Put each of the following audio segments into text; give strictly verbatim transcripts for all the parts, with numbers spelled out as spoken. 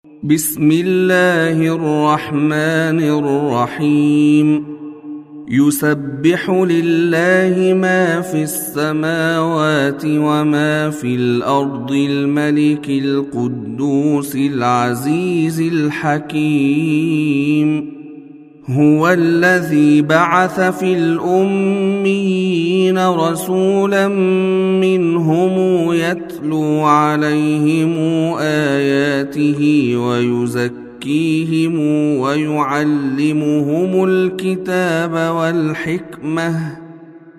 بسم الله الرحمن الرحيم يسبح لله ما في السماوات وما في الأرض الملك القدوس العزيز الحكيم هو الذي بعث في الأميين رسولا منهم يتلو عليهم آياته ويزكيهم ويعلمهم الكتاب والحكمة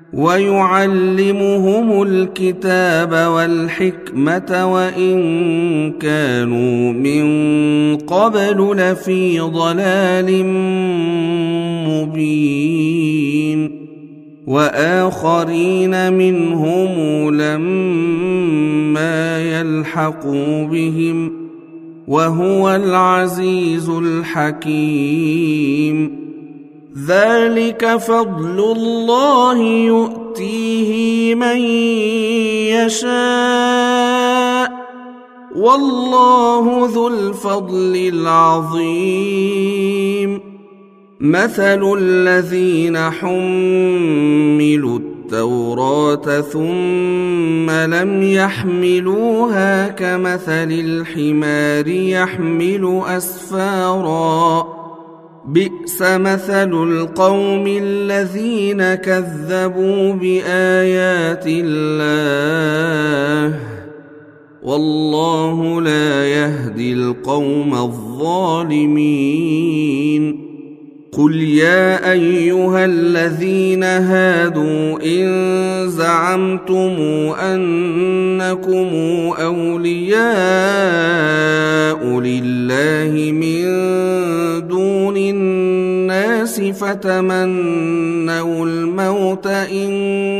ويعلمهم الكتاب والحكمة وإن كانوا من قبل لفي ضلال مبين وآخرين منهم لما يلحقوا بهم وهو العزيز الحكيم ذلك فضل الله يؤتيه من يشاء والله ذو الفضل العظيم مثل الذين حملوا التوراة ثم لم يحملوها كمثل الحمار يحمل أسفاراً بئس مثل القوم الذين كذبوا بآيات الله والله لا يهدي القوم الظالمين قل يا أيها الذين هادوا إن زعمتم أنكم أولياء لله من دون الناس فتمنوا الموت إن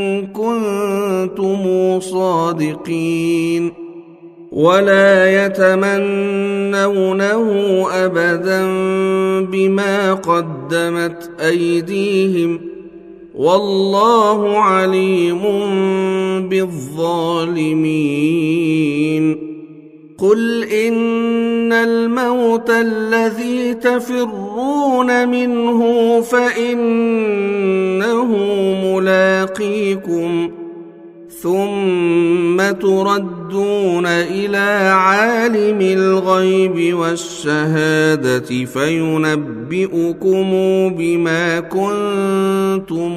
كنتم صادقين ولا يتمنونه أبدا بما قدمت أيديهم والله عليم بالظالمين قل إن الموت الذي تفرون منه فإنه ملاقيكم ثم تردون إلى عالم الغيب والشهادة فينبئكم بما كنتم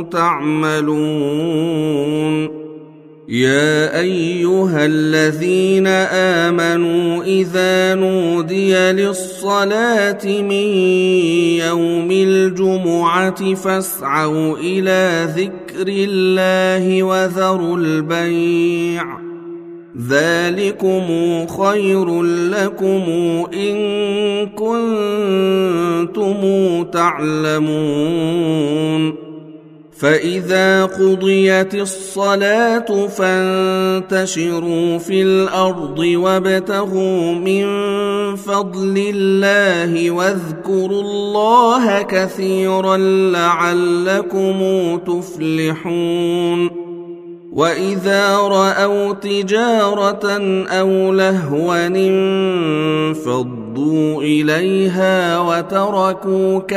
تعملون يا أيها الذين آمنوا إذا نودي للصلاة من يوم الجمعة فاسعوا إلى ذكر الله وذروا البيع ذلكم خير لكم إن كنتم تعلمون فإذا قضيت الصلاة فانتشروا في الأرض وابتغوا من فضل الله واذكروا الله كثيرا لعلكم تفلحون وإذا رأوا تجارة أو لهوا انفضوا إليها وتركوك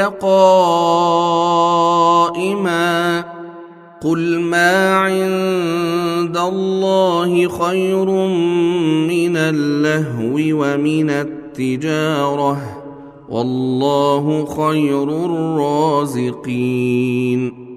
قائما قل ما عند الله خير من اللهو ومن التجارة والله خير الرازقين